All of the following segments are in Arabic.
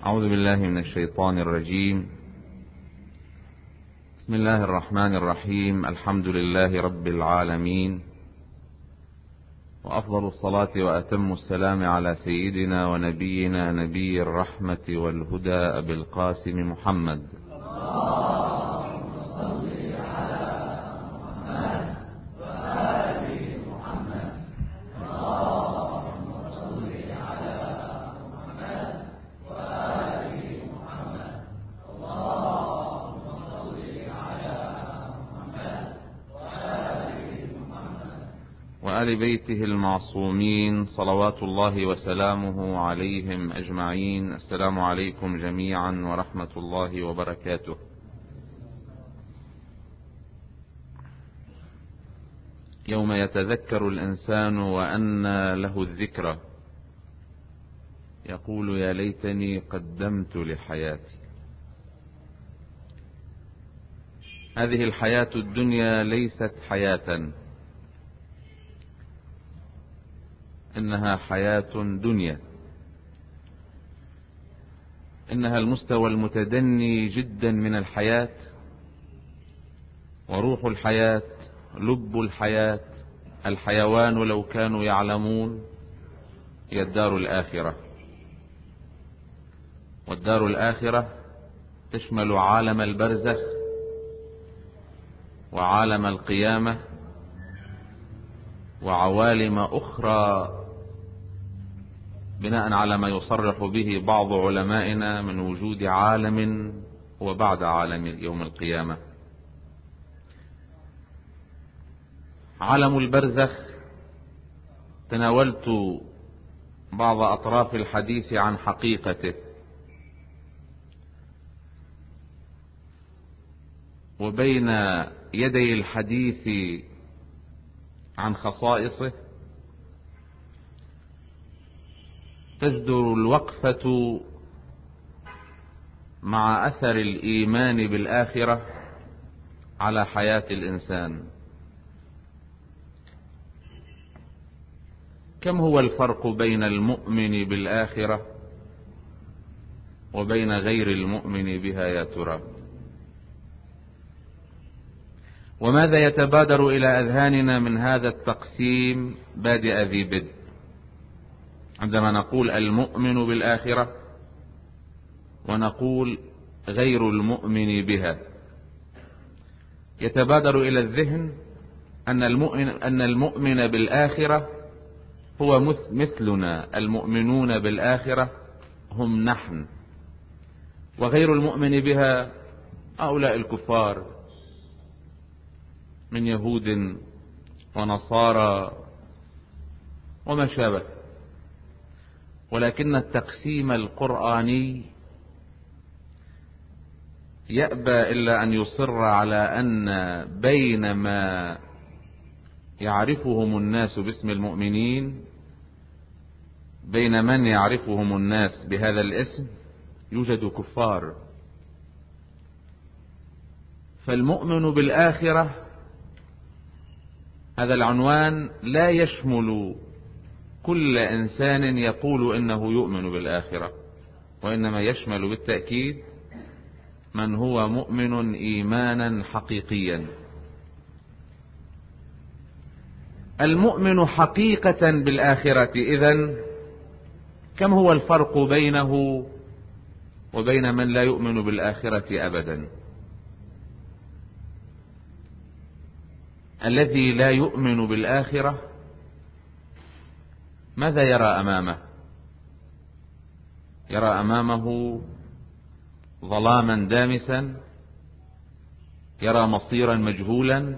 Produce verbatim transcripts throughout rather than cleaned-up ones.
أعوذ بالله من الشيطان الرجيم. بسم الله الرحمن الرحيم. الحمد لله رب العالمين، وأفضل الصلاة وأتم السلام على سيدنا ونبينا نبي الرحمة والهدى أبي القاسم محمد. وآل بيته المعصومين صلوات الله وسلامه عليهم أجمعين. السلام عليكم جميعا ورحمة الله وبركاته. يوم يتذكر الإنسان وأنى له الذكرى، يقول يا ليتني قدمت لحياتي. هذه الحياة الدنيا ليست حياة، إنها حياة دنيا، إنها المستوى المتدني جدا من الحياة، وروح الحياة، لب الحياة، الحيوان لو كانوا يعلمون، هي الدار الآخرة. والدار الآخرة تشمل عالم البرزخ وعالم القيامة وعوالم أخرى، بناء على ما يصرح به بعض علمائنا من وجود عالم وبعد عالم يوم القيامة. عالم البرزخ تناولت بعض أطراف الحديث عن حقيقته، وبين يدي الحديث عن خصائصه تجدر الوقفة مع أثر الإيمان بالآخرة على حياة الإنسان. كم هو الفرق بين المؤمن بالآخرة وبين غير المؤمن بها يا ترى؟ وماذا يتبادر إلى أذهاننا من هذا التقسيم بادئ ذي بدء عندما نقول المؤمن بالآخرة ونقول غير المؤمن بها؟ يتبادر إلى الذهن أن المؤمن, أن المؤمن بالآخرة هو مثلنا، المؤمنون بالآخرة هم نحن، وغير المؤمن بها هؤلاء الكفار من يهود ونصارى وما شابه. ولكن التقسيم القرآني يأبى إلا أن يصر على أن بين ما يعرفهم الناس باسم المؤمنين، بين من يعرفهم الناس بهذا الاسم، يوجد كفار. فالمؤمن بالآخرة هذا العنوان لا يشمل كل إنسان يقول إنه يؤمن بالآخرة، وإنما يشمل بالتأكيد من هو مؤمن إيمانا حقيقيا. المؤمن حقيقة بالآخرة إذن كم هو الفرق بينه وبين من لا يؤمن بالآخرة أبدا؟ الذي لا يؤمن بالآخرة ماذا يرى أمامه؟ يرى أمامه ظلاما دامسا، يرى مصيرا مجهولا،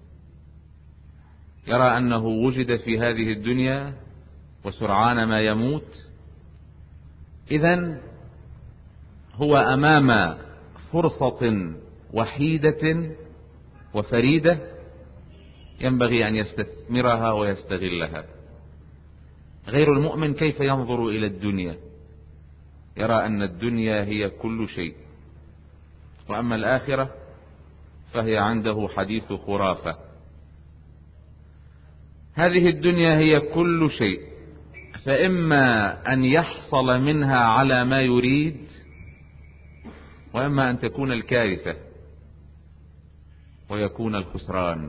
يرى أنه وجد في هذه الدنيا وسرعان ما يموت. إذن هو أمام فرصة وحيدة وفريدة ينبغي أن يستثمرها ويستغلها. غير المؤمن كيف ينظر إلى الدنيا؟ يرى أن الدنيا هي كل شيء، وأما الآخرة فهي عنده حديث خرافة. هذه الدنيا هي كل شيء، فإما أن يحصل منها على ما يريد، وإما أن تكون الكارثة ويكون الخسران.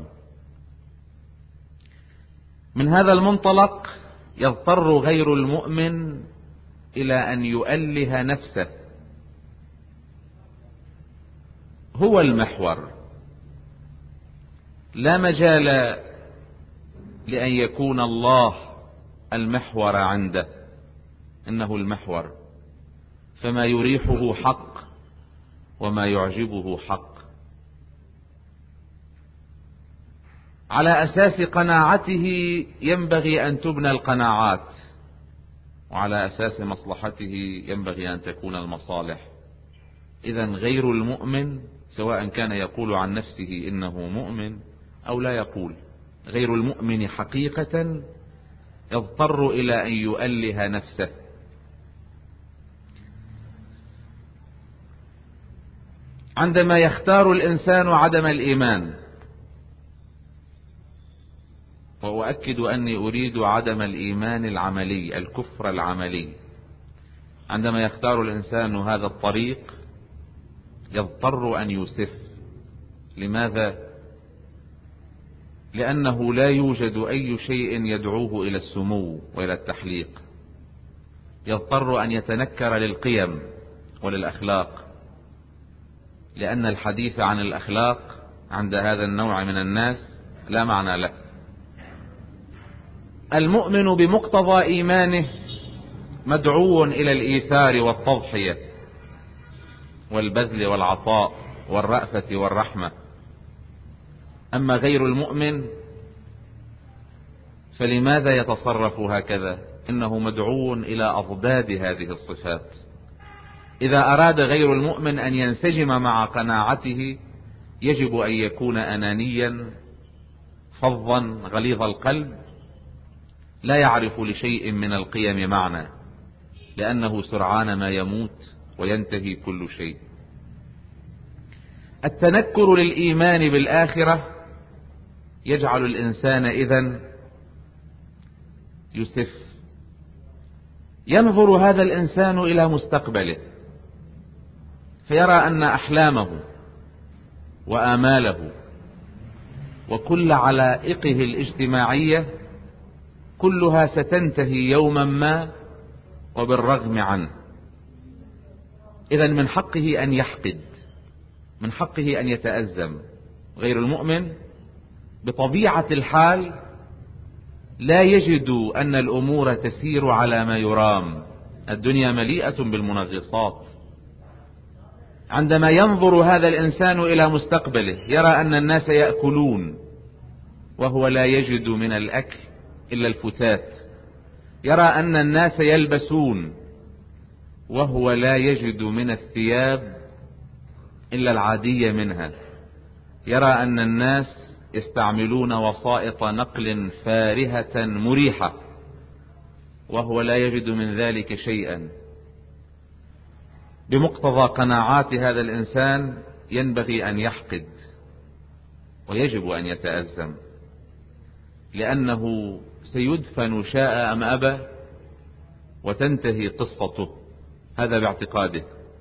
من هذا المنطلق يضطر غير المؤمن إلى أن يؤله نفسه، هو المحور، لا مجال لأن يكون الله المحور عنده، إنه المحور، فما يريحه حق وما يعجبه حق، على أساس قناعته ينبغي أن تبنى القناعات، وعلى أساس مصلحته ينبغي أن تكون المصالح. إذن غير المؤمن سواء كان يقول عن نفسه إنه مؤمن أو لا يقول، غير المؤمن حقيقة يضطر إلى أن يؤله نفسه. عندما يختار الإنسان عدم الإيمان، وأؤكد أني أريد عدم الإيمان العملي، الكفر العملي، عندما يختار الإنسان هذا الطريق يضطر أن يسف. لماذا؟ لأنه لا يوجد أي شيء يدعوه إلى السمو وإلى التحليق، يضطر أن يتنكر للقيم وللأخلاق، لأن الحديث عن الأخلاق عند هذا النوع من الناس لا معنى له. المؤمن بمقتضى إيمانه مدعو إلى الإيثار والتضحية والبذل والعطاء والرأفة والرحمة. أما غير المؤمن فلماذا يتصرف هكذا؟ إنه مدعو إلى أضداد هذه الصفات. إذا أراد غير المؤمن أن ينسجم مع قناعته يجب أن يكون أنانيا فظا غليظ القلب، لا يعرف لشيء من القيم معنى، لأنه سرعان ما يموت وينتهي كل شيء. التنكر للإيمان بالآخرة يجعل الإنسان إذن يسف. ينظر هذا الإنسان إلى مستقبله فيرى أن أحلامه وآماله وكل علائقه الاجتماعية كلها ستنتهي يوما ما وبالرغم عنه. إذن من حقه أن يحقد، من حقه أن يتأزم. غير المؤمن بطبيعة الحال لا يجد أن الأمور تسير على ما يرام، الدنيا مليئة بالمنغصات. عندما ينظر هذا الإنسان إلى مستقبله يرى أن الناس يأكلون وهو لا يجد من الأكل إلا الفتات، يرى أن الناس يلبسون وهو لا يجد من الثياب إلا العادية منها، يرى أن الناس يستعملون وسائط نقل فارهة مريحة وهو لا يجد من ذلك شيئا. بمقتضى قناعات هذا الإنسان ينبغي أن يحقد ويجب أن يتأزم، لأنه سيدفن شاء أم أبى وتنتهي قصته، هذا باعتقاده.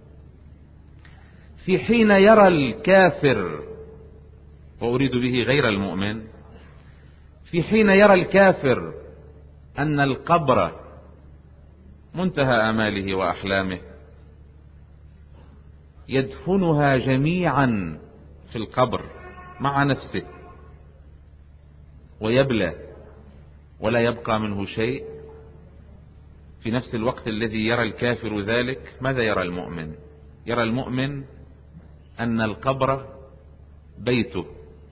في حين يرى الكافر، وأريد به غير المؤمن، في حين يرى الكافر أن القبر منتهى آماله وأحلامه يدفنها جميعا في القبر مع نفسه ويبلى ولا يبقى منه شيء، في نفس الوقت الذي يرى الكافر ذلك ماذا يرى المؤمن؟ يرى المؤمن أن القبر بيته،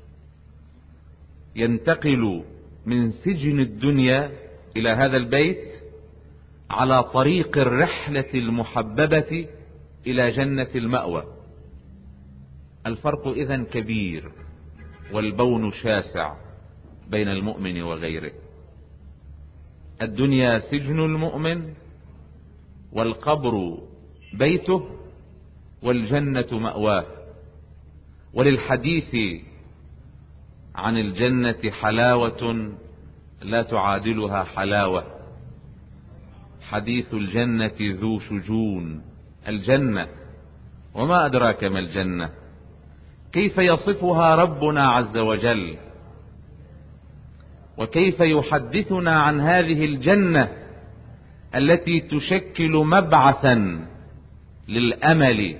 ينتقل من سجن الدنيا إلى هذا البيت على طريق الرحلة المحببة إلى جنة المأوى. الفرق إذن كبير والبون شاسع بين المؤمن وغيره. الدنيا سجن المؤمن والقبر بيته والجنة مأواه. وللحديث عن الجنة حلاوة لا تعادلها حلاوة، حديث الجنة ذو شجون. الجنة، وما أدراك ما الجنة؟ كيف يصفها ربنا عز وجل، وكيف يحدثنا عن هذه الجنة التي تشكل مبعثا للأمل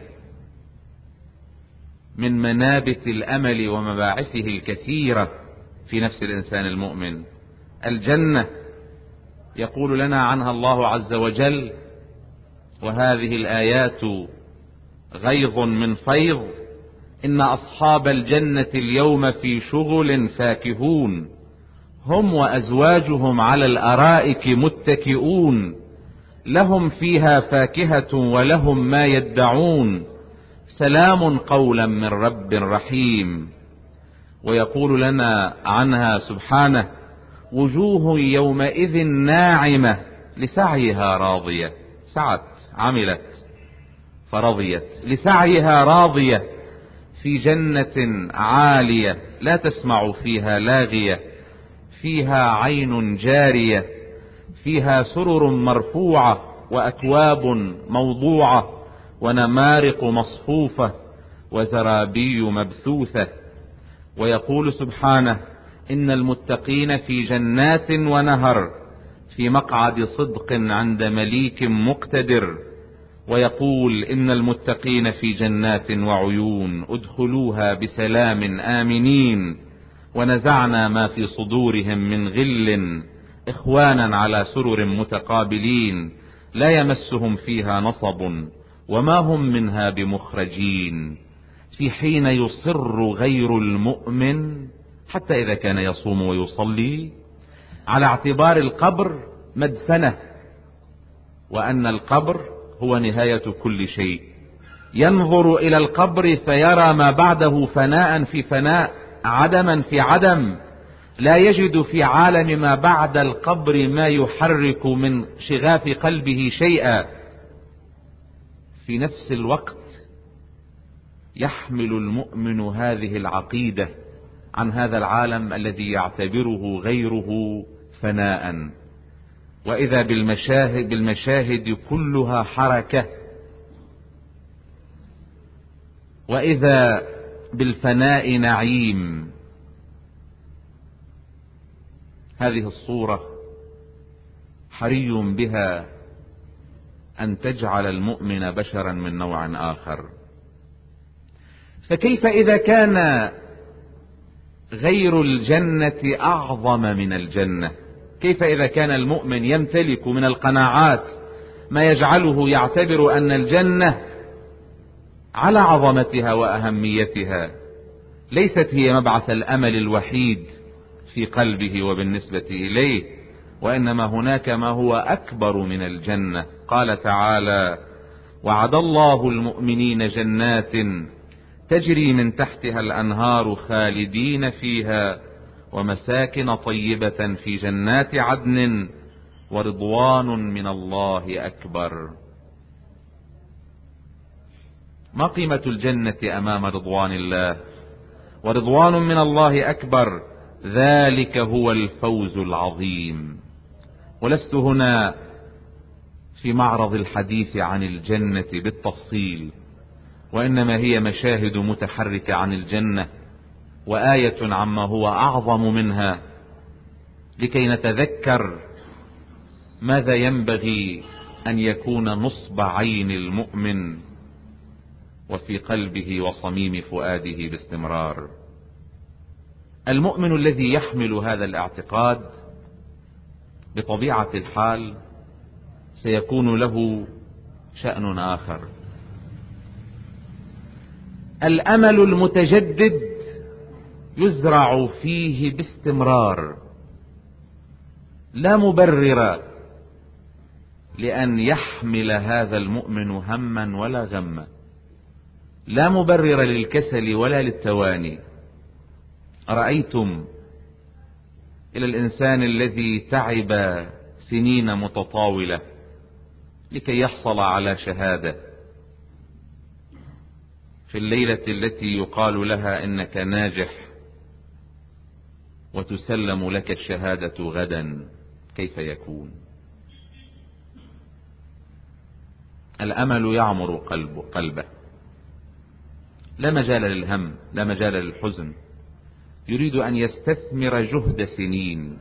من منابت الأمل ومباعثه الكثيرة في نفس الإنسان المؤمن. الجنة يقول لنا عنها الله عز وجل: وهذه الآيات غيظ من فيض، إن أصحاب الجنة اليوم في شغل فاكهون، هم وأزواجهم على الأرائك متكئون، لهم فيها فاكهة ولهم ما يدعون، سلام قولا من رب رحيم. ويقول لنا عنها سبحانه: وجوه يومئذ ناعمة لسعيها راضية. سعت، عملت فرضيت، لسعيها راضية في جنة عالية لا تسمع فيها لاغية، فيها عين جارية، فيها سرر مرفوعة وأكواب موضوعة ونمارق مصفوفة وزرابي مبثوثة. ويقول سبحانه: إن المتقين في جنات ونهر، في مقعد صدق عند مليك مقتدر. ويقول: إن المتقين في جنات وعيون، ادخلوها بسلام آمنين، ونزعنا ما في صدورهم من غل إخوانا على سرر متقابلين، لا يمسهم فيها نصب وما هم منها بمخرجين. في حين يصر غير المؤمن حتى إذا كان يصوم ويصلي على اعتبار القبر مدفنه، وأن القبر هو نهاية كل شيء، ينظر إلى القبر فيرى ما بعده فناء في فناء، عدما في عدم، لا يجد في عالم ما بعد القبر ما يحرك من شغاف قلبه شيئا. في نفس الوقت يحمل المؤمن هذه العقيدة عن هذا العالم الذي يعتبره غيره فناء. وإذا بالمشاهد, بالمشاهد كلها حركة، وإذا بالفناء نعيم. هذه الصورة حري بها أن تجعل المؤمن بشرا من نوع آخر. فكيف إذا كان غير الجنة أعظم من الجنة؟ كيف إذا كان المؤمن يمتلك من القناعات ما يجعله يعتبر أن الجنة على عظمتها وأهميتها ليست هي مبعث الأمل الوحيد في قلبه وبالنسبة إليه، وإنما هناك ما هو أكبر من الجنة. قال تعالى: وعد الله المؤمنين جنات تجري من تحتها الأنهار خالدين فيها، ومساكن طيبة في جنات عدن، ورضوان من الله أكبر. ما قيمة الجنة أمام رضوان الله؟ ورضوان من الله أكبر، ذلك هو الفوز العظيم. ولست هنا في معرض الحديث عن الجنة بالتفصيل، وإنما هي مشاهد متحركة عن الجنة وآية عما هو أعظم منها، لكي نتذكر ماذا ينبغي أن يكون نصب عين المؤمن وفي قلبه وصميم فؤاده باستمرار. المؤمن الذي يحمل هذا الاعتقاد بطبيعة الحال سيكون له شأن آخر. الأمل المتجدد يزرع فيه باستمرار، لا مبرر لأن يحمل هذا المؤمن هما ولا غما، لا مبرر للكسل ولا للتواني. أرأيتم إلى الإنسان الذي تعب سنين متطاولة لكي يحصل على شهادة، في الليلة التي يقال لها إنك ناجح وتسلم لك الشهادة غدا، كيف يكون؟ الأمل يعمر قلبه, قلبه لا مجال للهم، لا مجال للحزن، يريد أن يستثمر جهد سنين.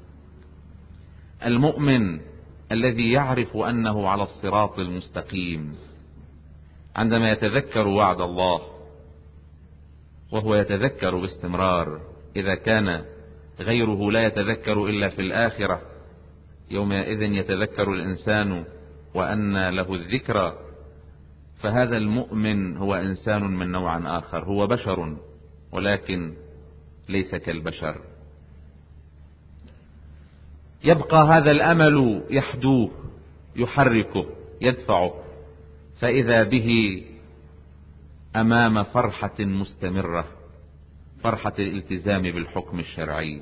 المؤمن الذي يعرف أنه على الصراط المستقيم عندما يتذكر وعد الله، وهو يتذكر باستمرار، إذا كان غيره لا يتذكر إلا في الآخرة، يومئذ يتذكر الإنسان وأن له الذكرى، فهذا المؤمن هو إنسان من نوع آخر، هو بشر ولكن ليس كالبشر. يبقى هذا الأمل يحدوه، يحركه، يدفعه، فإذا به أمام فرحة مستمرة، فرحة الالتزام بالحكم الشرعي.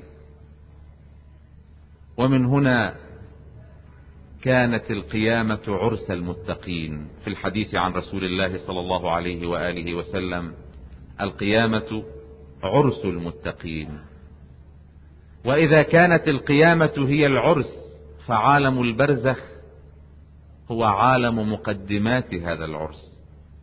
ومن هنا كانت القيامة عرس المتقين. في الحديث عن رسول الله صلى الله عليه وآله وسلم: القيامة عرس المتقين. وإذا كانت القيامة هي العرس، فعالم البرزخ هو عالم مقدمات هذا العرس.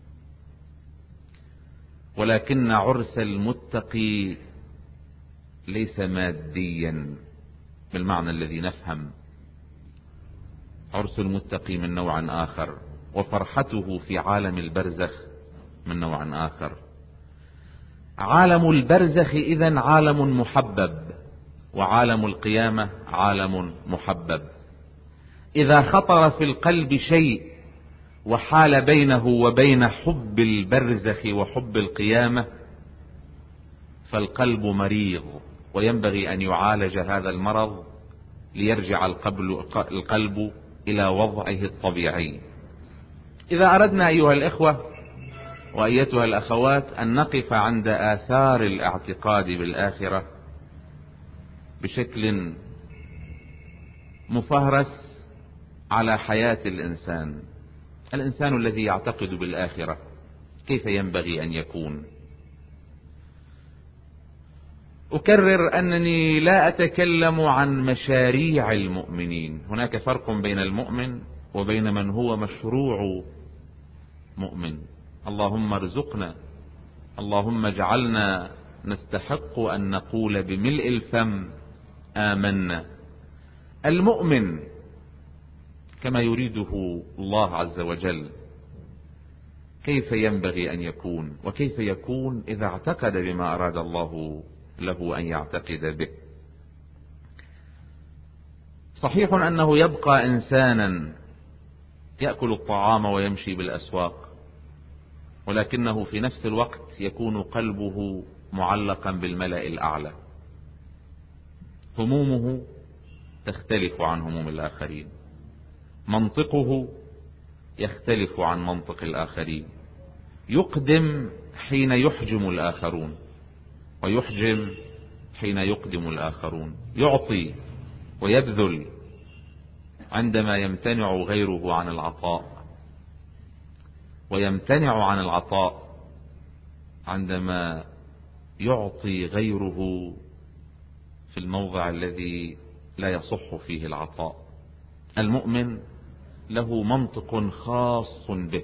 ولكن عرس المتقي ليس ماديا بالمعنى الذي نفهم، عرس المتقي من نوع آخر، وفرحته في عالم البرزخ من نوع آخر. عالم البرزخ إذن عالم محبب، وعالم القيامة عالم محبب. إذا خطر في القلب شيء وحال بينه وبين حب البرزخ وحب القيامة، فالقلب مريض، وينبغي أن يعالج هذا المرض ليرجع القلب إلى وضعه الطبيعي. إذا أردنا أيها الإخوة وأيتها الأخوات أن نقف عند آثار الاعتقاد بالآخرة بشكل مفهرس على حياة الإنسان، الإنسان الذي يعتقد بالآخرة كيف ينبغي أن يكون؟ أكرر أنني لا أتكلم عن مشاريع المؤمنين، هناك فرق بين المؤمن وبين من هو مشروع مؤمن. اللهم ارزقنا، اللهم اجعلنا نستحق أن نقول بملء الفم آمنا. المؤمن كما يريده الله عز وجل كيف ينبغي أن يكون، وكيف يكون إذا اعتقد بما أراد الله له أن يعتقد به. صحيح أنه يبقى إنسانا يأكل الطعام ويمشي بالأسواق، ولكنه في نفس الوقت يكون قلبه معلقا بالملأ الأعلى، همومه تختلف عن هموم الآخرين، منطقه يختلف عن منطق الآخرين، يقدم حين يحجم الآخرون ويحجم حين يقدم الآخرون، يعطي ويبذل عندما يمتنع غيره عن العطاء، ويمتنع عن العطاء عندما يعطي غيره في الموضع الذي لا يصح فيه العطاء. المؤمن له منطق خاص به.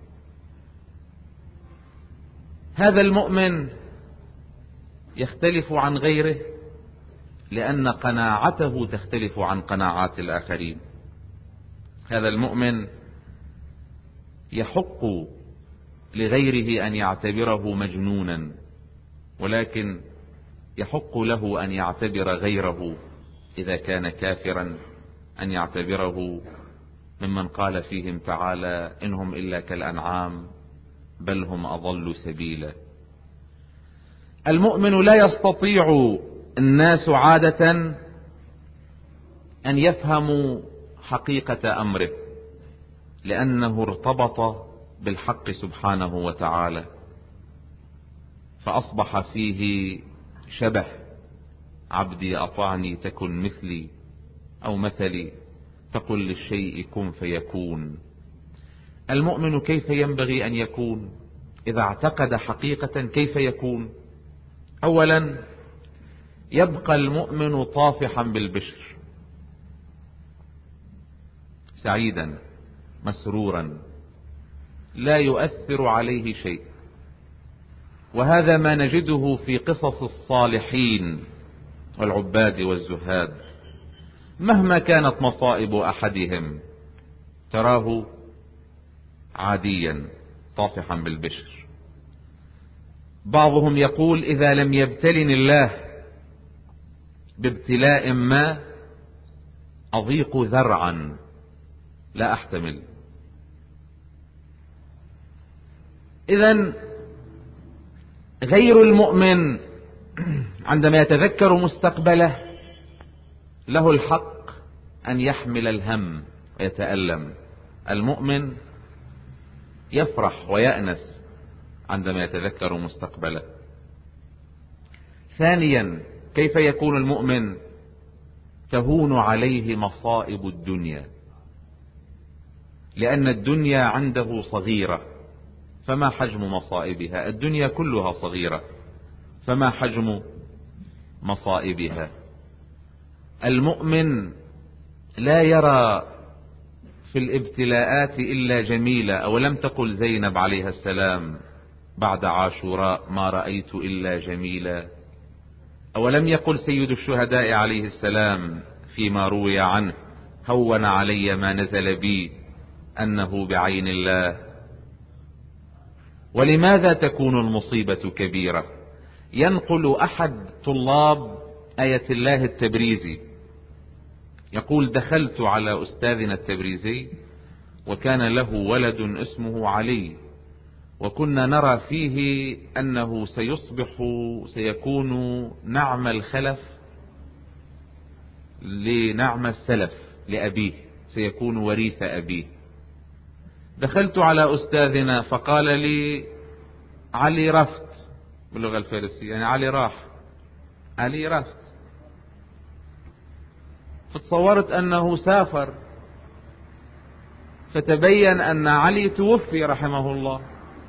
هذا المؤمن يختلف عن غيره لأن قناعته تختلف عن قناعات الآخرين. هذا المؤمن يحق لغيره أن يعتبره مجنونا، ولكن يحق له أن يعتبر غيره إذا كان كافرا أن يعتبره ممن قال فيهم تعالى: إنهم إلا كالأنعام بل هم أضل سبيلا. المؤمن لا يستطيع الناس عادة أن يفهموا حقيقة أمره، لأنه ارتبط بالحق سبحانه وتعالى، فأصبح فيه شبه: عبدي أطعني تكن مثلي، أو مثلي تقل للشيء كن فيكون. المؤمن كيف ينبغي أن يكون إذا اعتقد حقيقة؟ كيف يكون؟ أولا، يبقى المؤمن طافحا بالبشر، سعيدا مسرورا لا يؤثر عليه شيء. وهذا ما نجده في قصص الصالحين والعباد والزهاد. مهما كانت مصائب أحدهم تراه عاديا طافحا بالبشر. بعضهم يقول: إذا لم يبتلني الله بابتلاء ما أضيق ذرعا لا أحتمل. إذن غير المؤمن عندما يتذكر مستقبله له الحق أن يحمل الهم ويتألم. المؤمن يفرح ويأنس عندما يتذكر مستقبله. ثانيا، كيف يكون المؤمن؟ تهون عليه مصائب الدنيا، لأن الدنيا عنده صغيرة، فما حجم مصائبها؟ الدنيا كلها صغيرة، فما حجم مصائبها؟ المؤمن لا يرى في الابتلاءات إلا جميلة. أولم تقل زينب عليها السلام بعد عاشوراء: ما رأيت إلا جميلا؟ أولم يقل سيد الشهداء عليه السلام فيما روي عنه: هون علي ما نزل بي أنه بعين الله؟ ولماذا تكون المصيبة كبيرة؟ ينقل أحد طلاب آية الله التبريزي يقول: دخلت على أستاذنا التبريزي وكان له ولد اسمه علي، وكنا نرى فيه أنه سيصبح سيكون نعم الخلف لنعم السلف لأبيه، سيكون وريث أبيه. دخلت على أستاذنا فقال لي: علي رفت، باللغة الفارسية يعني علي راح، علي رفت. فتصورت أنه سافر، فتبين أن علي توفي رحمه الله،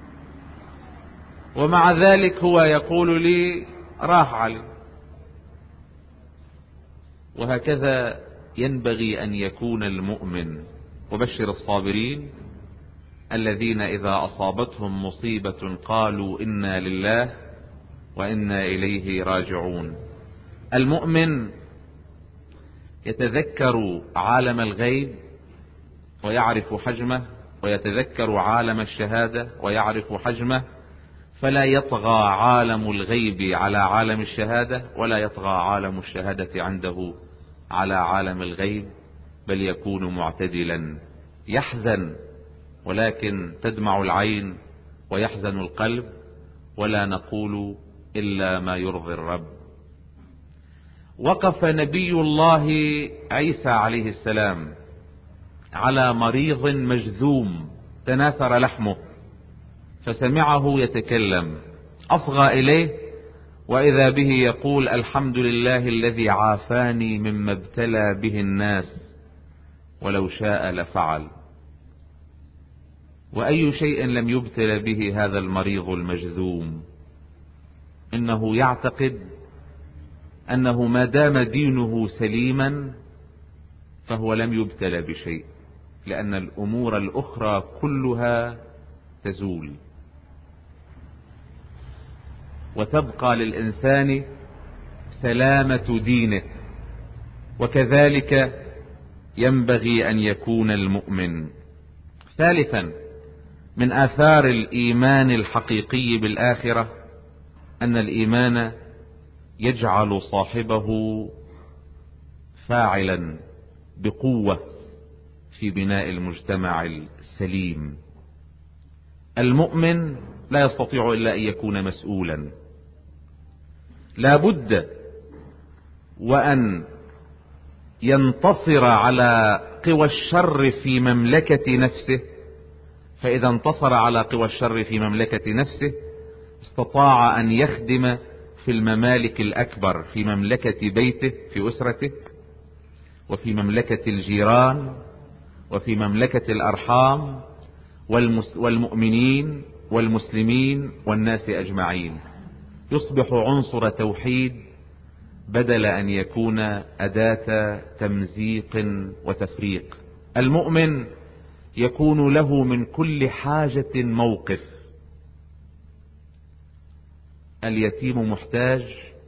ومع ذلك هو يقول لي راح علي. وهكذا ينبغي أن يكون المؤمن. وبشر الصابرين الذين إذا أصابتهم مصيبة قالوا إنا لله وإنا إليه راجعون. المؤمن يتذكر عالم الغيب ويعرف حجمه، ويتذكر عالم الشهادة ويعرف حجمه، فلا يطغى عالم الغيب على عالم الشهادة، ولا يطغى عالم الشهادة عنده على عالم الغيب، بل يكون معتدلا. يحزن ولكن تدمع العين ويحزن القلب، ولا نقول إلا ما يرضي الرب. وقف نبي الله عيسى عليه السلام على مريض مجذوم تناثر لحمه، فسمعه يتكلم، أصغى إليه وإذا به يقول: الحمد لله الذي عافاني مما ابتلى به الناس، ولو شاء لفعل. وأي شيء لم يبتل به هذا المريض المجذوم؟ إنه يعتقد أنه ما دام دينه سليما فهو لم يبتل بشيء، لأن الأمور الأخرى كلها تزول، وتبقى للإنسان سلامة دينه. وكذلك ينبغي أن يكون المؤمن. ثالثا، من آثار الإيمان الحقيقي بالآخرة أن الإيمان يجعل صاحبه فاعلا بقوة في بناء المجتمع السليم. المؤمن لا يستطيع إلا أن يكون مسؤولا، لا بد وأن ينتصر على قوى الشر في مملكة نفسه، فإذا انتصر على قوى الشر في مملكة نفسه استطاع أن يخدم في الممالك الأكبر، في مملكة بيته، في أسرته، وفي مملكة الجيران، وفي مملكة الأرحام، والمؤمنين والمسلمين والناس أجمعين. يصبح عنصر توحيد بدل أن يكون أداة تمزيق وتفريق. المؤمن يكون له من كل حاجة موقف. اليتيم محتاج،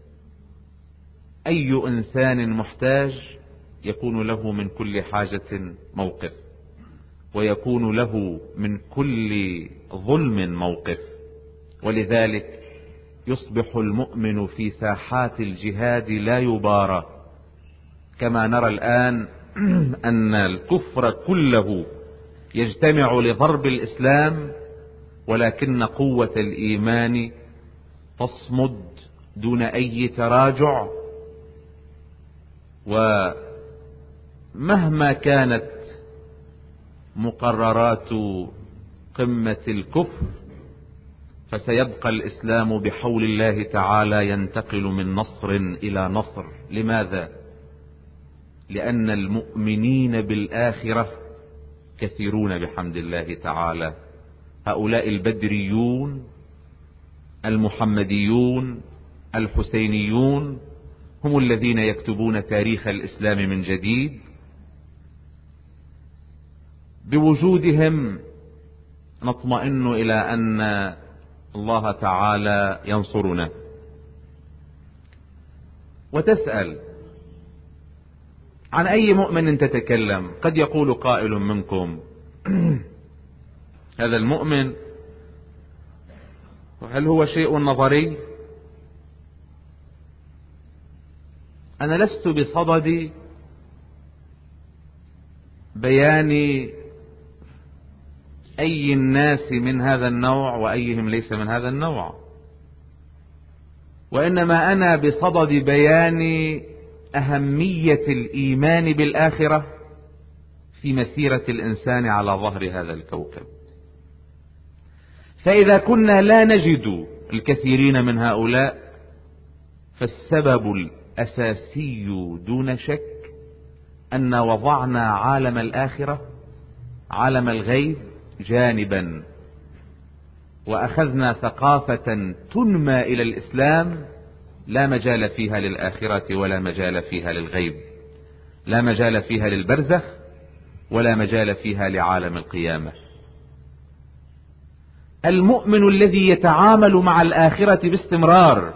أي إنسان محتاج يكون له من كل حاجة موقف، ويكون له من كل ظلم موقف. ولذلك يصبح المؤمن في ساحات الجهاد لا يبارى، كما نرى الآن أن الكفر كله يجتمع لضرب الإسلام، ولكن قوة الإيمان تصمد دون أي تراجع. ومهما كانت مقررات قمة الكفر فسيبقى الإسلام بحول الله تعالى ينتقل من نصر إلى نصر. لماذا؟ لأن المؤمنين بالآخرة كثيرون بحمد الله تعالى. هؤلاء البدريون المحمديون الحسينيون هم الذين يكتبون تاريخ الإسلام من جديد. بوجودهم نطمئن إلى أن الله تعالى ينصرنا. وتسأل عن أي مؤمن تتكلم؟ قد يقول قائل منكم هذا المؤمن هل هو شيء نظري؟ أنا لست بصدد بيان أي الناس من هذا النوع وأيهم ليس من هذا النوع، وإنما أنا بصدد بيان أهمية الإيمان بالآخرة في مسيرة الإنسان على ظهر هذا الكوكب. فإذا كنا لا نجد الكثيرين من هؤلاء فالسبب الأساسي دون شك أن وضعنا عالم الآخرة عالم الغيب جانبا، وأخذنا ثقافة تنمى إلى الإسلام لا مجال فيها للآخرة ولا مجال فيها للغيب، لا مجال فيها للبرزخ ولا مجال فيها لعالم القيامة. المؤمن الذي يتعامل مع الآخرة باستمرار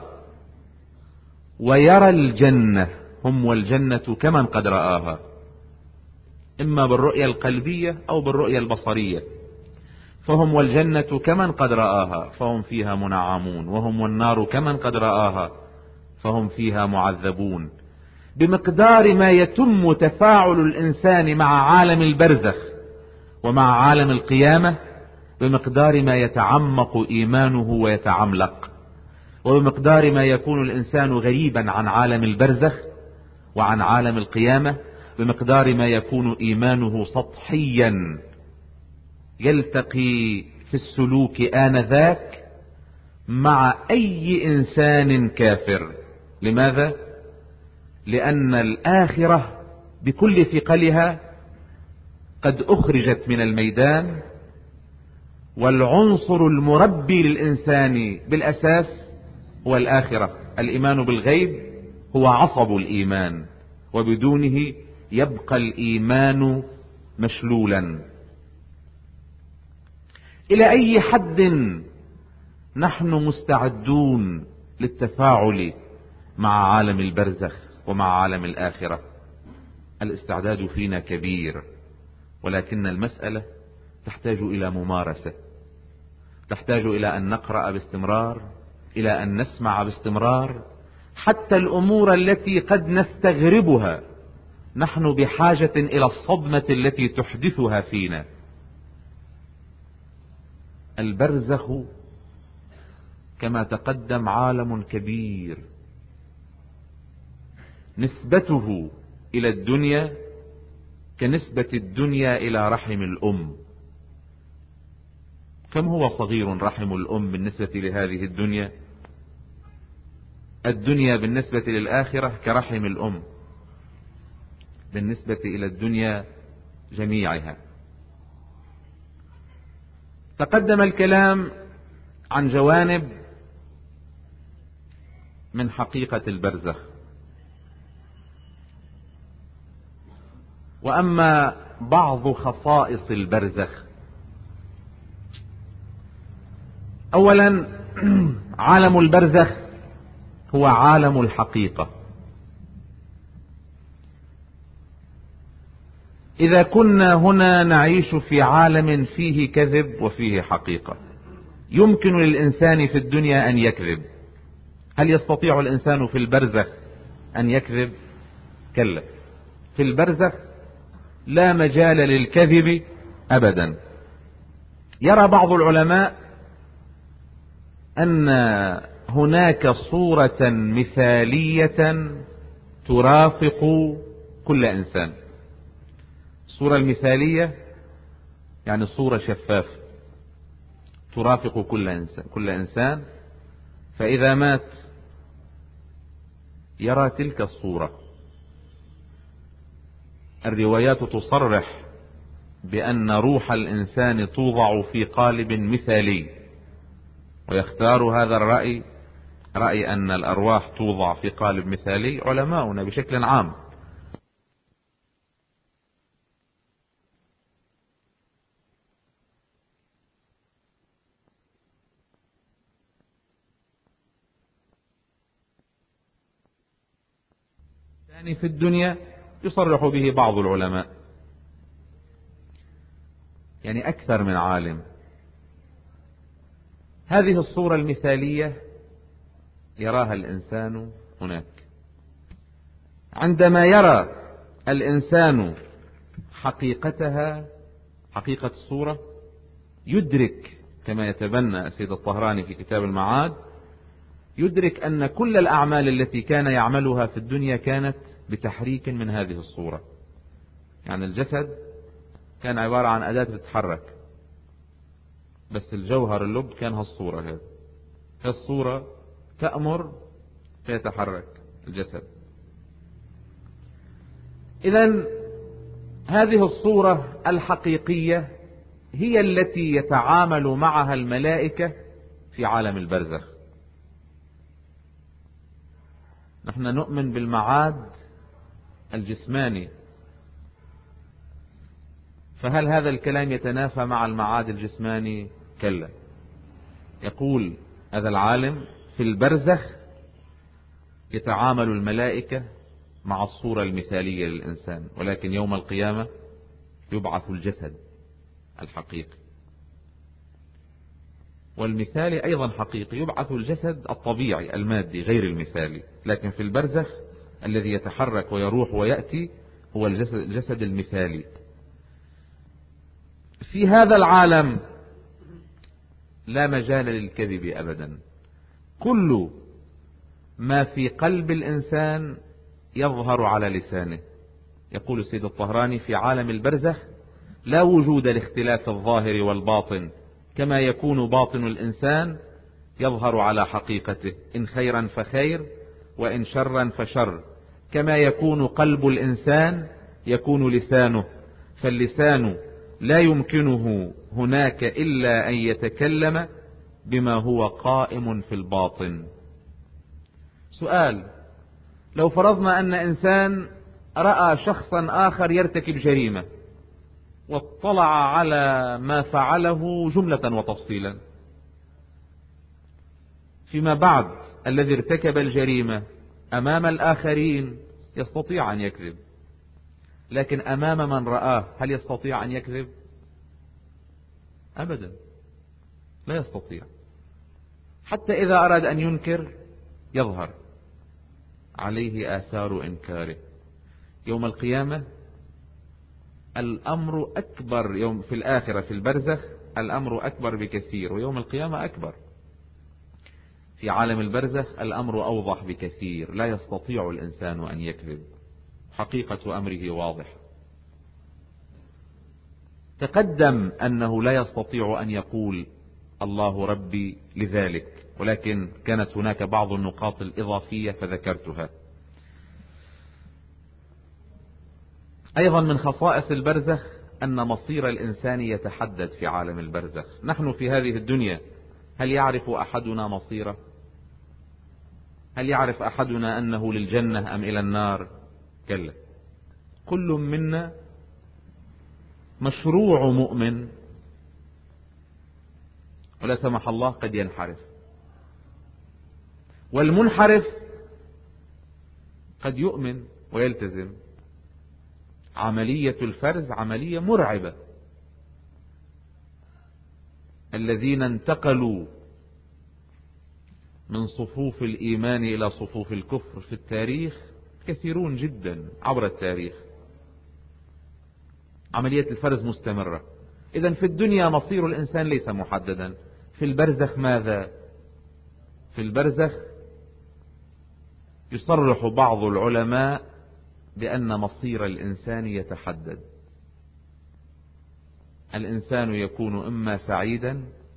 ويرى الجنة هم والجنة كمن قد رآها، إما بالرؤية القلبية أو بالرؤية البصرية، فهم والجنة كمن قد رآها فهم فيها منعمون، وهم والنار كمن قد رآها فهم فيها معذبون. بمقدار ما يتم تفاعل الإنسان مع عالم البرزخ ومع عالم القيامة بمقدار ما يتعمق إيمانه ويتعملق، وبمقدار ما يكون الإنسان غريبا عن عالم البرزخ وعن عالم القيامة بمقدار ما يكون إيمانه سطحيا يلتقي في السلوك آنذاك مع أي إنسان كافر. لماذا؟ لأن الآخرة بكل ثقلها قد أخرجت من الميدان، والعنصر المربي للإنسان بالأساس هو الآخرة. الإيمان بالغيب هو عصب الإيمان، وبدونه يبقى الإيمان مشلولا. إلى أي حد نحن مستعدون للتفاعل مع عالم البرزخ ومع عالم الآخرة؟ الاستعداد فينا كبير، ولكن المسألة تحتاج إلى ممارسة، تحتاج إلى أن نقرأ باستمرار، إلى أن نسمع باستمرار. حتى الأمور التي قد نستغربها نحن بحاجة إلى الصدمة التي تحدثها فينا. البرزخ كما تقدم عالم كبير نسبته إلى الدنيا كنسبة الدنيا إلى رحم الأم. كم هو صغير رحم الأم بالنسبة لهذه الدنيا؟ الدنيا بالنسبة للآخرة كرحم الأم بالنسبة إلى الدنيا جميعها. تقدم الكلام عن جوانب من حقيقة البرزخ، وأما بعض خصائص البرزخ: أولا، عالم البرزخ هو عالم الحقيقة. إذا كنا هنا نعيش في عالم فيه كذب وفيه حقيقة، يمكن للإنسان في الدنيا أن يكذب. هل يستطيع الإنسان في البرزخ أن يكذب؟ كلا، في البرزخ لا مجال للكذب أبدا. يرى بعض العلماء أن هناك صورة مثالية ترافق كل إنسان. الصورة المثالية يعني صورة شفافة ترافق كل إنسان, كل إنسان فإذا مات يرى تلك الصورة. الروايات تصرح بأن روح الإنسان توضع في قالب مثالي، ويختار هذا الرأي رأي أن الأرواح توضع في قالب مثالي علماؤنا بشكل عام. يعني في الدنيا يصرح به بعض العلماء، يعني أكثر من عالم. هذه الصورة المثالية يراها الإنسان هناك. عندما يرى الإنسان حقيقتها، حقيقة الصورة، يدرك كما يتبنى السيد الطهراني في كتاب المعاد، يدرك أن كل الأعمال التي كان يعملها في الدنيا كانت بتحريك من هذه الصورة. يعني الجسد كان عبارة عن أداة تتحرك، بس الجوهر اللب كان هالصورة. هذه الصورة تأمر فيتحرك الجسد. إذن هذه الصورة الحقيقية هي التي يتعامل معها الملائكة في عالم البرزخ. نحن نؤمن بالمعاد الجسماني، فهل هذا الكلام يتنافى مع المعاد الجسماني؟ كلا. يقول هذا العالم: في البرزخ يتعامل الملائكة مع الصورة المثالية للإنسان، ولكن يوم القيامة يبعث الجسد الحقيقي، والمثالي أيضا حقيقي، يبعث الجسد الطبيعي المادي غير المثالي. لكن في البرزخ الذي يتحرك ويروح ويأتي هو الجسد, الجسد المثالي. في هذا العالم لا مجال للكذب أبدا. كل ما في قلب الإنسان يظهر على لسانه. يقول السيد الطهراني: في عالم البرزخ لا وجود لاختلاف الظاهر والباطن، كما يكون باطن الإنسان يظهر على حقيقته، إن خيرا فخير وإن شرا فشر. كما يكون قلب الإنسان يكون لسانه، فاللسان لا يمكنه هناك إلا أن يتكلم بما هو قائم في الباطن. سؤال: لو فرضنا أن إنسان رأى شخصا آخر يرتكب جريمة واطلع على ما فعله جملة وتفصيلا، فيما بعد الذي ارتكب الجريمة أمام الآخرين يستطيع أن يكذب، لكن أمام من رآه هل يستطيع أن يكذب؟ أبدا، لا يستطيع. حتى إذا أراد أن ينكر يظهر عليه آثار إنكاره. يوم القيامة الأمر أكبر، يوم في الآخرة في البرزخ الأمر أكبر بكثير، ويوم القيامة أكبر. في عالم البرزخ الأمر أوضح بكثير، لا يستطيع الإنسان أن يكذب، حقيقة أمره واضح. تقدم أنه لا يستطيع أن يقول الله ربي لذلك، ولكن كانت هناك بعض النقاط الإضافية فذكرتها. أيضا من خصائص البرزخ أن مصير الإنسان يتحدد في عالم البرزخ. نحن في هذه الدنيا هل يعرف أحدنا مصيره؟ هل يعرف أحدنا أنه للجنة أم إلى النار؟ كلا، كل منا مشروع مؤمن ولا سمح الله قد ينحرف، والمنحرف قد يؤمن ويلتزم. عملية الفرز عملية مرعبة. الذين انتقلوا من صفوف الإيمان إلى صفوف الكفر في التاريخ كثيرون جدا عبر التاريخ. عملية الفرز مستمرة. إذن في الدنيا مصير الإنسان ليس محددا. في البرزخ ماذا؟ في البرزخ يصرح بعض العلماء بأن مصير الإنسان يتحدد. الإنسان يكون إما سعيدا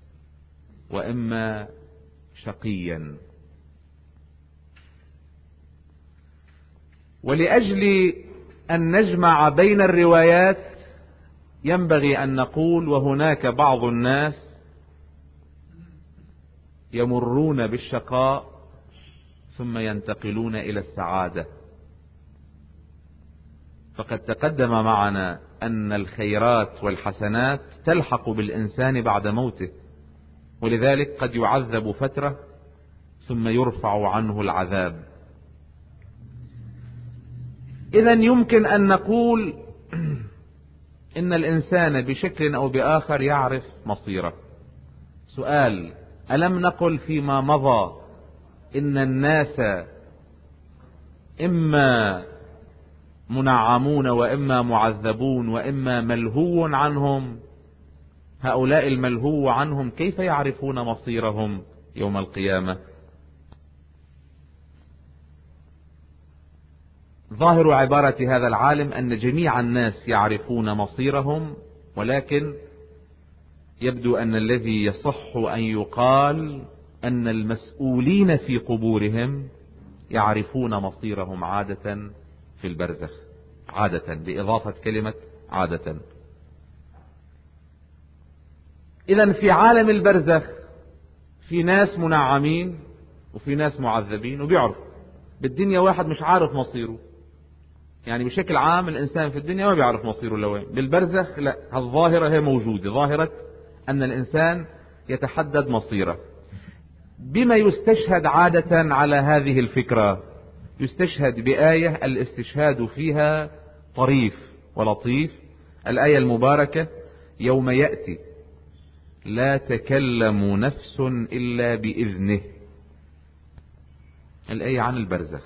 وإما شقيا. ولأجل أن نجمع بين الروايات ينبغي أن نقول وهناك بعض الناس يمرون بالشقاء ثم ينتقلون إلى السعادة. فقد تقدم معنا أن الخيرات والحسنات تلحق بالإنسان بعد موته، ولذلك قد يعذب فترة ثم يرفع عنه العذاب. إذن يمكن أن نقول إن الإنسان بشكل أو بآخر يعرف مصيره. سؤال: ألم نقل فيما مضى إن الناس إما منعمون وإما معذبون وإما ملهو عنهم؟ هؤلاء الملهو عنهم كيف يعرفون مصيرهم يوم القيامة؟ ظاهر عبارة هذا العالم أن جميع الناس يعرفون مصيرهم، ولكن يبدو أن الذي يصح أن يقال أن المسؤولين في قبورهم يعرفون مصيرهم عادة في البرزخ، عادة بإضافة كلمة عادة. إذن في عالم البرزخ في ناس منعمين وفي ناس معذبين وبيعرف. بالدنيا واحد مش عارف مصيره، يعني بشكل عام الإنسان في الدنيا ما بيعرف مصيره لوين. بالبرزخ لا، هالظاهرة هي موجودة، ظاهرة أن الإنسان يتحدد مصيره. بما يستشهد عادة على هذه الفكرة؟ يستشهد بآية الاستشهاد فيها طريف ولطيف. الآية المباركة: يوم يأتي لا تكلم نفس إلا بإذنه. الآية عن البرزخ.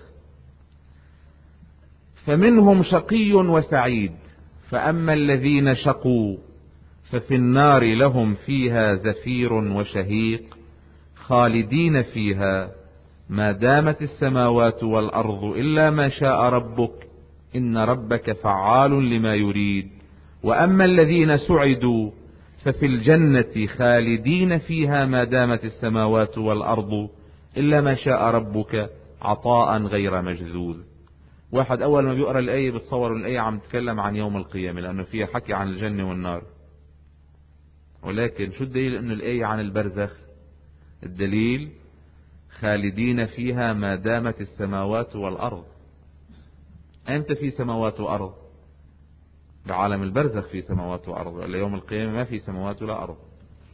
فمنهم شقي وسعيد، فأما الذين شقوا ففي النار لهم فيها زفير وشهيق خالدين فيها ما دامت السماوات والأرض إلا ما شاء ربك إن ربك فعال لما يريد. وأما الذين سعدوا ففي الجنة خالدين فيها ما دامت السماوات والأرض إلا ما شاء ربك عطاء غير مجذوذ. واحد أول ما بيقرأ الآية بتصور الآية عم تتكلم عن يوم القيامة، لأنه فيها حكي عن الجنة والنار. ولكن شو الدليل أن الآية عن البرزخ؟ الدليل خالدين فيها ما دامت السماوات والأرض. أنت في سماوات وأرض؟ بعالم البرزخ في سماوات وأرض، ولا يوم القيامة ما في سماوات ولا أرض؟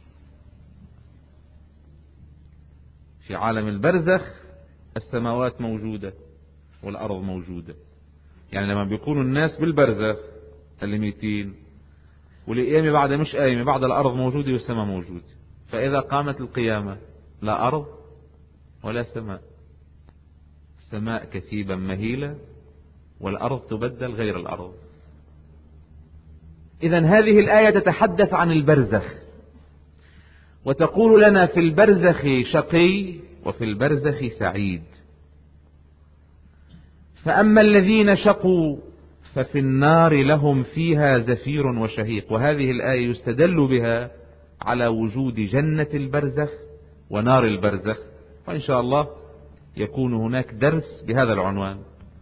في عالم البرزخ السماوات موجودة والأرض موجودة. يعني لما بيكونوا الناس بالبرزخ اللي ميتين والقيامة بعد مش قايمة، بعد الأرض موجودة والسماء موجودة. فإذا قامت القيامة لا أرض ولا سماء، السماء كثيبا مهيلة والأرض تبدل غير الأرض. إذن هذه الآية تتحدث عن البرزخ وتقول لنا في البرزخ شقي وفي البرزخ سعيد. فأما الذين شقوا ففي النار لهم فيها زفير وشهيق. وهذه الآية يستدل بها على وجود جنة البرزخ ونار البرزخ، وإن شاء الله يكون هناك درس بهذا العنوان: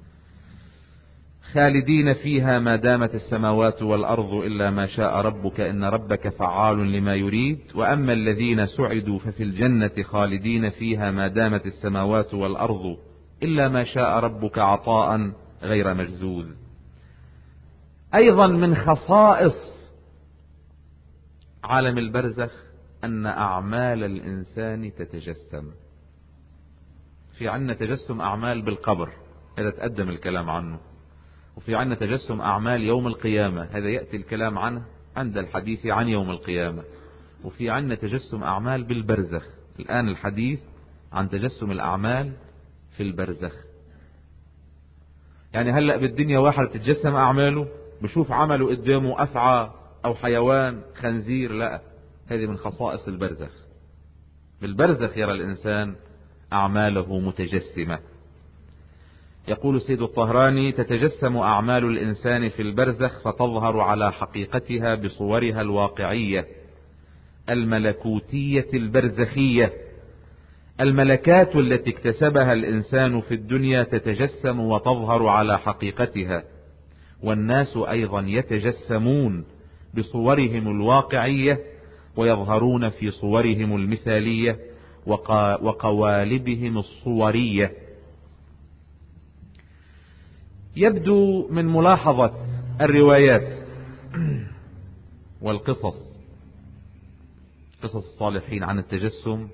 خالدين فيها ما دامت السماوات والأرض إلا ما شاء ربك إن ربك فعال لما يريد. وأما الذين سعدوا ففي الجنة خالدين فيها ما دامت السماوات والأرض إلا ما شاء ربك عطاء غير مجذوذ. أيضا من خصائص عالم البرزخ أن أعمال الإنسان تتجسم. في عنا تجسم أعمال بالقبر، هذا تقدم الكلام عنه. وفي عنا تجسم أعمال يوم القيامة، هذا يأتي الكلام عنه عند الحديث عن يوم القيامة. وفي عنا تجسم أعمال بالبرزخ، الآن الحديث عن تجسم الأعمال في البرزخ. يعني هلأ بالدنيا واحد تتجسم أعماله، بشوف عمله قدامه أفعى أو حيوان خنزير، لا، هذه من خصائص البرزخ. بالبرزخ يرى الإنسان أعماله متجسمة. يقول سيد الطهراني: تتجسم أعمال الإنسان في البرزخ فتظهر على حقيقتها بصورها الواقعية الملكوتية البرزخية. الملكات التي اكتسبها الإنسان في الدنيا تتجسم وتظهر على حقيقتها، والناس أيضا يتجسمون بصورهم الواقعية ويظهرون في صورهم المثالية وقوالبهم الصورية. يبدو من ملاحظة الروايات والقصص، قصص الصالحين عن التجسم،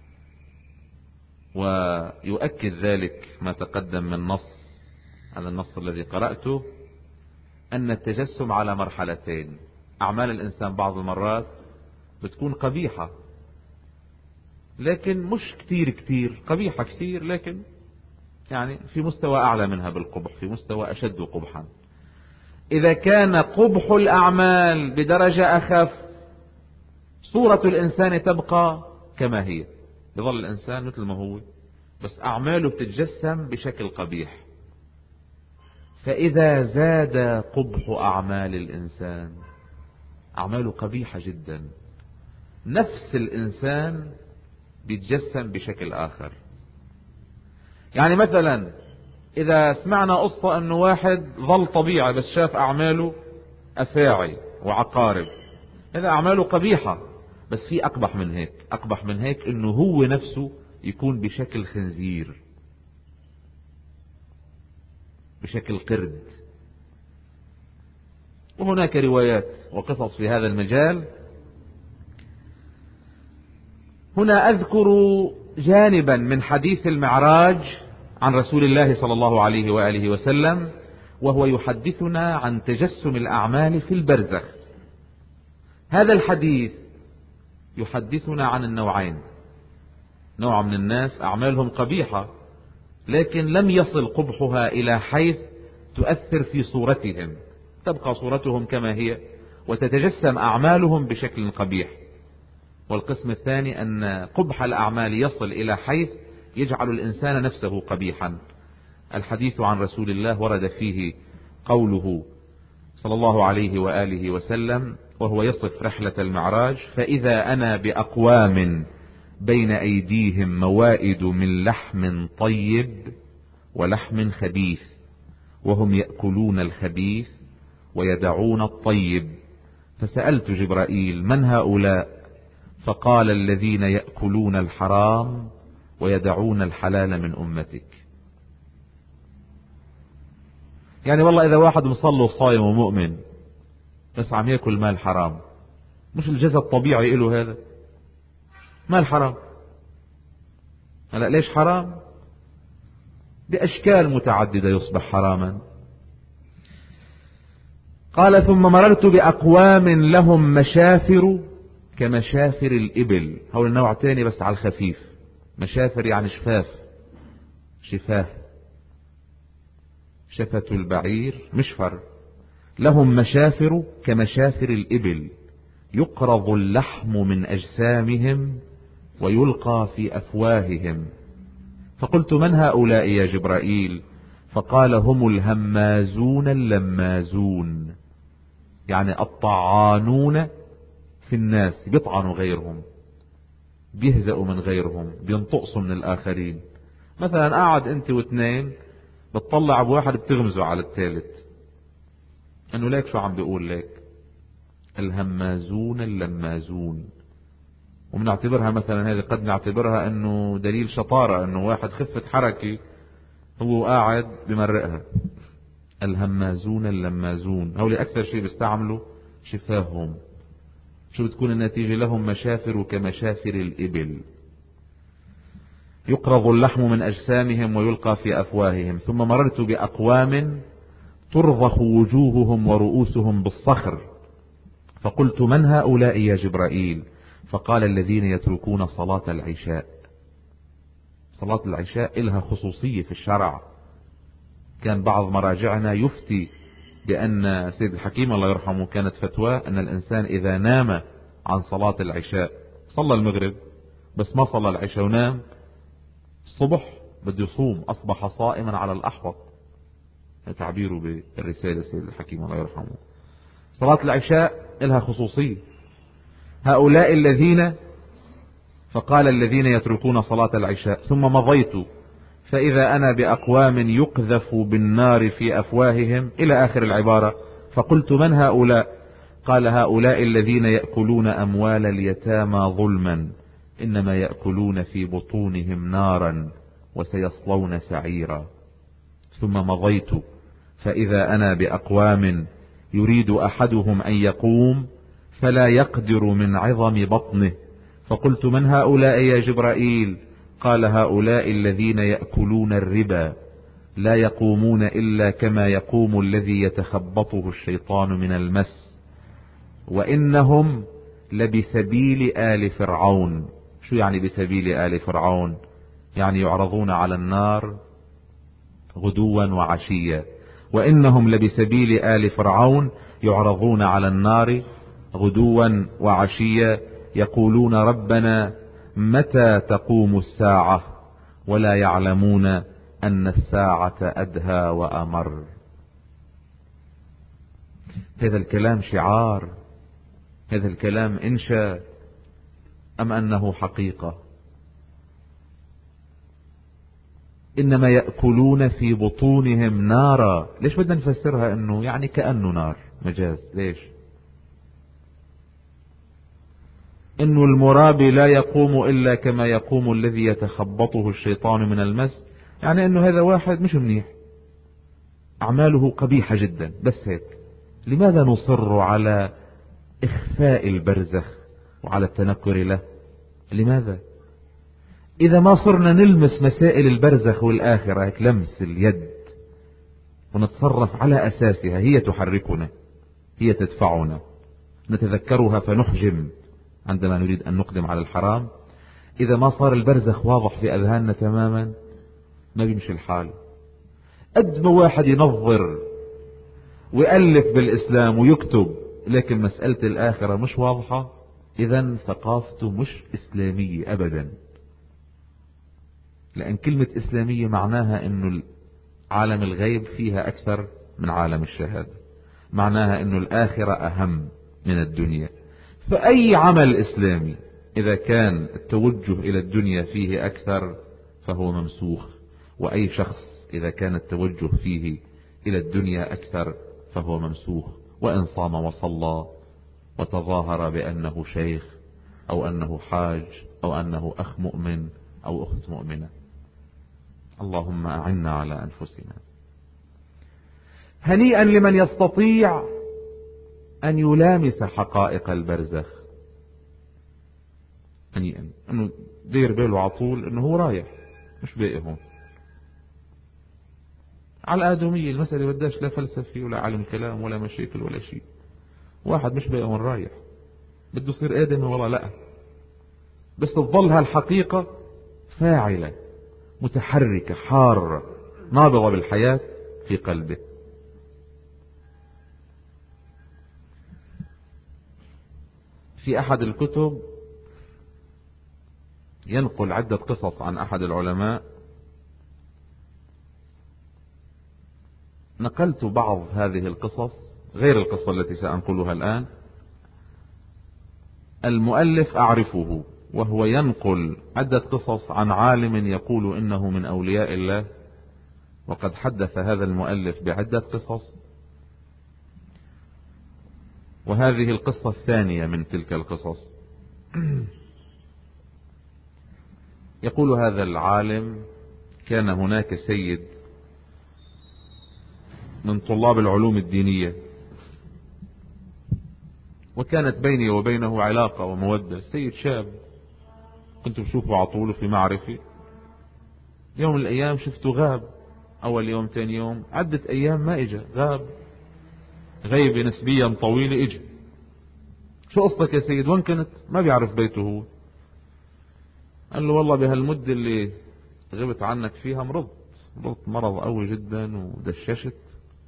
ويؤكد ذلك ما تقدم من نص على النص الذي قرأته، أن التجسم على مرحلتين. أعمال الإنسان بعض المرات بتكون قبيحة، لكن مش كتير كتير قبيحة، كتير لكن يعني في مستوى أعلى منها بالقبح، في مستوى أشد قبحا. إذا كان قبح الأعمال بدرجة أخف، صورة الإنسان تبقى كما هي، يظل الإنسان مثل ما هو، بس أعماله بتتجسم بشكل قبيح. فإذا زاد قبح أعمال الإنسان، أعماله قبيحة جدا، نفس الإنسان بيتجسم بشكل آخر. يعني مثلا إذا سمعنا قصة أنه واحد ظل طبيعي بس شاف أعماله أفاعي وعقارب، هذا أعماله قبيحة، بس في أقبح من هيك. أقبح من هيك أنه هو نفسه يكون بشكل خنزير، بشكل قرد. وهناك روايات وقصص في هذا المجال. هنا أذكر جانبا من حديث المعراج عن رسول الله صلى الله عليه وآله وسلم، وهو يحدثنا عن تجسم الأعمال في البرزخ. هذا الحديث يحدثنا عن النوعين: نوع من الناس أعمالهم قبيحة لكن لم يصل قبحها إلى حيث تؤثر في صورتهم، تبقى صورتهم كما هي وتتجسم أعمالهم بشكل قبيح. والقسم الثاني أن قبح الأعمال يصل إلى حيث يجعل الإنسان نفسه قبيحا. الحديث عن رسول الله ورد فيه قوله صلى الله عليه وآله وسلم وهو يصف رحلة المعراج: فإذا أنا بأقوام بين أيديهم موائد من لحم طيب ولحم خبيث، وهم يأكلون الخبيث ويدعون الطيب، فسألت جبرائيل: من هؤلاء؟ فقال: الذين يأكلون الحرام ويدعون الحلال من أمتك. يعني والله إذا واحد مصلي وصايم ومؤمن بس عم يأكل مال حرام، مش الجزاء الطبيعي له هذا؟ مال حرام. هلا ليش حرام؟ بأشكال متعددة يصبح حراما. قال: ثم مررت بأقوام لهم مشافر كمشافر الإبل. هو النوع تاني بس على الخفيف. مشافر يعني شفاف، شفاه، شفة البعير مشفر. لهم مشافر كمشافر الإبل يقرض اللحم من أجسامهم ويلقى في أفواههم. فقلت: من هؤلاء يا جبرائيل؟ فقال: هم الهمازون اللمازون، يعني الطعانون في الناس، بيطعنوا غيرهم، بيهزأوا من غيرهم، بينطقصوا من الآخرين. مثلا قاعد انت واثنين بتطلع بواحد بتغمزوا على الثالث، انه ليك شو عم بيقول لك؟ الهمازون اللمازون. وبنعتبرها مثلا هذه قد نعتبرها انه دليل شطارة، انه واحد خفة حركة هو قاعد بمرقها. الهمازون اللمازون هؤلاء اكثر شيء بيستعملوا شفاههم، شو بتكون النتيجة؟ لهم مشافر كمشافر الإبل، يقرض اللحم من أجسامهم ويلقى في أفواههم. ثم مررت بأقوام ترضخ وجوههم ورؤوسهم بالصخر، فقلت من هؤلاء يا جبرائيل؟ فقال الذين يتركون صلاة العشاء. صلاة العشاء إلها خصوصية في الشرع. كان بعض مراجعنا يفتي بأن سيد الحكيم الله يرحمه كانت فتوى أن الإنسان إذا نام عن صلاة العشاء، صلى المغرب بس ما صلى العشاء ونام، الصبح بده يصوم، أصبح صائما على الأحوط. تعبيره بالرسالة سيد الحكيم الله يرحمه. صلاة العشاء لها خصوصية. هؤلاء الذين، فقال الذين يتركون صلاة العشاء. ثم مضيت فإذا أنا بأقوام يقذف بالنار في أفواههم إلى آخر العبارة. فقلت من هؤلاء؟ قال هؤلاء الذين يأكلون أموال اليتامى ظلما، إنما يأكلون في بطونهم نارا وسيصلون سعيرا. ثم مضيت فإذا أنا بأقوام يريد أحدهم أن يقوم فلا يقدر من عظم بطنه. فقلت من هؤلاء يا جبرائيل؟ قال هؤلاء الذين يأكلون الربا، لا يقومون إلا كما يقوم الذي يتخبطه الشيطان من المس، وإنهم لبسبيل آل فرعون. شو يعني بسبيل آل فرعون؟ يعني يعرضون على النار غدوا وعشيا. وإنهم لبسبيل آل فرعون يعرضون على النار غدوا وعشيا، يقولون ربنا متى تقوم الساعة، ولا يعلمون أن الساعة أدهى وأمر. هذا الكلام شعار؟ هذا الكلام إنشاء أم أنه حقيقة؟ إنما يأكلون في بطونهم نارا. ليش بدنا نفسرها أنه يعني كأنه نار مجاز؟ ليش؟ إنه المرابي لا يقوم إلا كما يقوم الذي يتخبطه الشيطان من المس، يعني إنه هذا واحد مش منيح، أعماله قبيحة جدا، بس هيك. لماذا نصر على إخفاء البرزخ وعلى التنكر له؟ لماذا؟ إذا ما صرنا نلمس مسائل البرزخ والآخرة هيك لمس اليد ونتصرف على أساسها، هي تحركنا، هي تدفعنا، نتذكرها فنحجم عندما نريد أن نقدم على الحرام. إذا ما صار البرزخ واضح في أذهاننا تماما ما بيمشي الحال. قد ما واحد ينظر ويألف بالإسلام ويكتب، لكن مسألة الآخرة مش واضحة، إذن ثقافته مش إسلامية أبدا. لأن كلمة إسلامية معناها أنه عالم الغيب فيها أكثر من عالم الشهادة، معناها أنه الآخرة أهم من الدنيا. فأي عمل إسلامي إذا كان التوجه إلى الدنيا فيه أكثر فهو ممسوخ، وأي شخص إذا كان التوجه فيه إلى الدنيا أكثر فهو ممسوخ. وإن صام وصلى وتظاهر بأنه شيخ أو أنه حاج أو أنه أخ مؤمن أو أخت مؤمنة. اللهم أعنا على أنفسنا. هنيئا لمن يستطيع أن يلامس حقائق البرزخ. هنيئا أنه دير باله على طول أنه هو رايح، مش باقي هون. على الآدمية المسألة بداش لا فلسفي ولا علم كلام ولا مشاكل ولا شيء. واحد مش باقي هون رايح، بده يصير آدمي والله لا، بس تظل هالحقيقة فاعلة متحركة حارة نابضة بالحياة في قلبه. في أحد الكتب ينقل عدة قصص عن أحد العلماء، نقلت بعض هذه القصص غير القصة التي سأنقلها الآن. المؤلف أعرفه، وهو ينقل عدة قصص عن عالم يقول إنه من أولياء الله، وقد حدث هذا المؤلف بعدة قصص، وهذه القصة الثانية من تلك القصص. يقول هذا العالم: كان هناك سيد من طلاب العلوم الدينية، وكانت بيني وبينه علاقة ومودة. السيد شاب كنت بشوفه على طول في معرفة. يوم من الأيام شفته غاب، أول يوم ثاني يوم، عدة أيام ما إجا، غاب غيبة نسبيا طويلة. إجا، شو قصتك يا سيد؟ وين كنت؟ ما بيعرف بيته هو. قال له والله بهالمدة اللي غبت عنك فيها مرضت مرضت مرض قوي جدا ودششت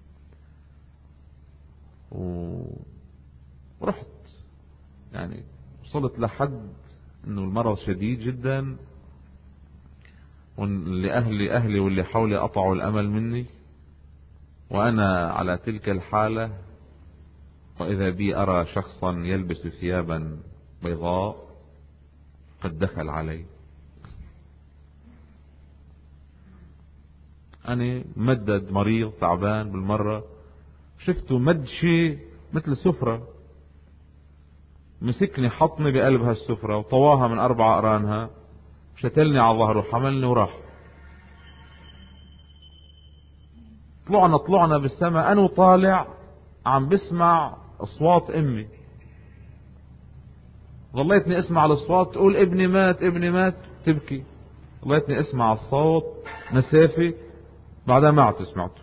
ورحت، يعني وصلت لحد انه المرض شديد جدا، واللي اهلي اهلي واللي حولي قطعوا الامل مني، وانا على تلك الحالة واذا بي ارى شخصا يلبس ثيابا بيضاء قد دخل علي. انا مدد مريض تعبان بالمرة، شفته مد شيء مثل سفرة، مسكني حطني بقلب هالسفرة وطواها من اربع اقرانها، شتلني على ظهره حملني وراح. طلعنا طلعنا بالسماء، انا وطالع عم بسمع اصوات امي، ظليتني اسمع الاصوات تقول ابني مات ابني مات، تبكي. ظليتني اسمع الصوت مسافة، بعدها ما عدت سمعته.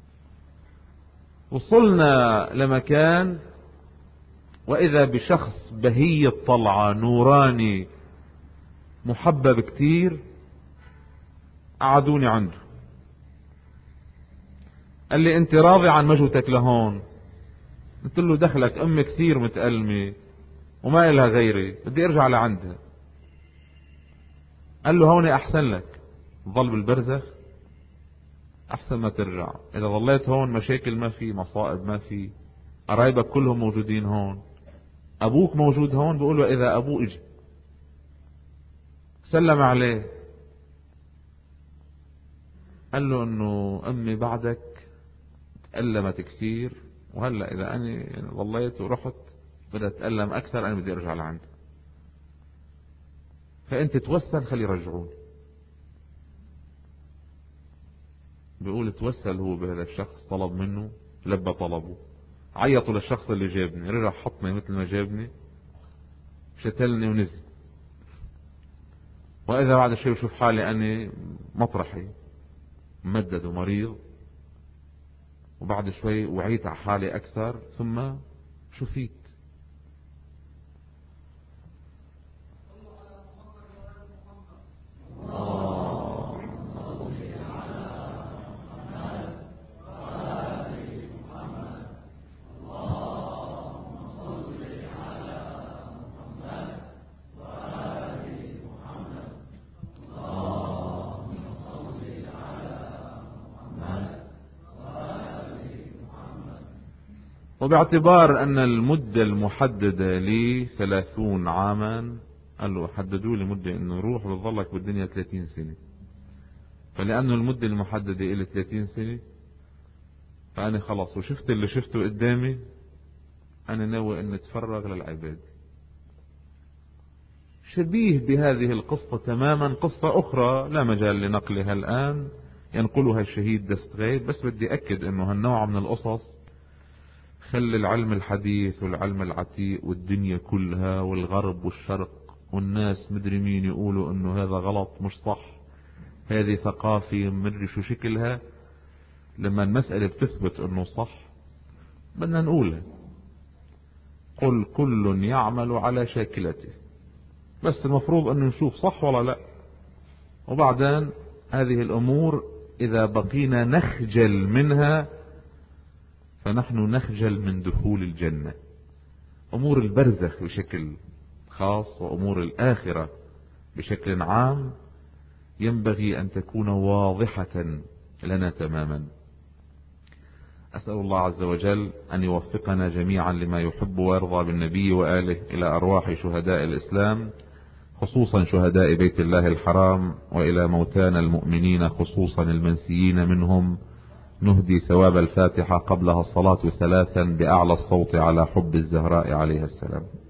وصلنا لمكان واذا بشخص بهي الطلعة نوراني محبب كتير، قعدوني عنده. قال لي انت راضي عن مجهودك لهون؟ قلت له دخلك امي كثير متألمة وما إلها غيري، بدي ارجع لعندها. قال له هون احسن لك، ظل بالبرزخ احسن ما ترجع. اذا ظليت هون مشاكل ما في، مصائب ما في، قرايبك كلهم موجودين هون، ابوك موجود هون. بقول له اذا ابوه اجى سلم عليه، قال له انه امي بعدك تألمت كثير، وهلا اذا انا ظليت ورحت بدها تتألم اكثر، انا بدي ارجع لعندها، فانت توسل خلي يرجعوني. بيقول توسل هو بهذا الشخص، طلب منه، لبى طلبه، عيطوا للشخص اللي جابني، رجع حطني مثل ما جابني، شتلني ونزل. واذا بعد شيء بشوف حالي اني مطرحي ممدد ومريض، وبعد شوي وعيت على حالي اكثر، ثم شفيت. وباعتبار ان المدة المحددة لي ثلاثون عاما، قال له حددوا لي مدة انه روح بتظلك بالدنيا ثلاثين سنة، فلانه المدة المحددة الي ثلاثين سنة، فانا خلاص وشفت اللي شفته قدامي، انا ناوي ان اتفرغ للعباد. شبيه بهذه القصة تماما قصة اخرى لا مجال لنقلها الان، ينقلها الشهيد دستغيد، بس بدي اكد انه هالنوع من القصص خلي العلم الحديث والعلم العتيق والدنيا كلها والغرب والشرق والناس مدري مين يقولوا انه هذا غلط مش صح، هذه ثقافة مدري شو شكلها. لما المسألة بتثبت انه صح بدنا نقولها، قل كل يعمل على شاكلته، بس المفروض انه نشوف صح ولا لا. وبعدين هذه الامور اذا بقينا نخجل منها فنحن نخجل من دخول الجنة. امور البرزخ بشكل خاص وامور الاخرة بشكل عام ينبغي ان تكون واضحة لنا تماما. اسأل الله عز وجل ان يوفقنا جميعا لما يحب ويرضى بالنبي وآله، الى ارواح شهداء الاسلام خصوصا شهداء بيت الله الحرام، والى موتانا المؤمنين خصوصا المنسيين منهم، نهدي ثواب الفاتحة قبلها الصلاة ثلاثا بأعلى الصوت على حب الزهراء عليها السلام.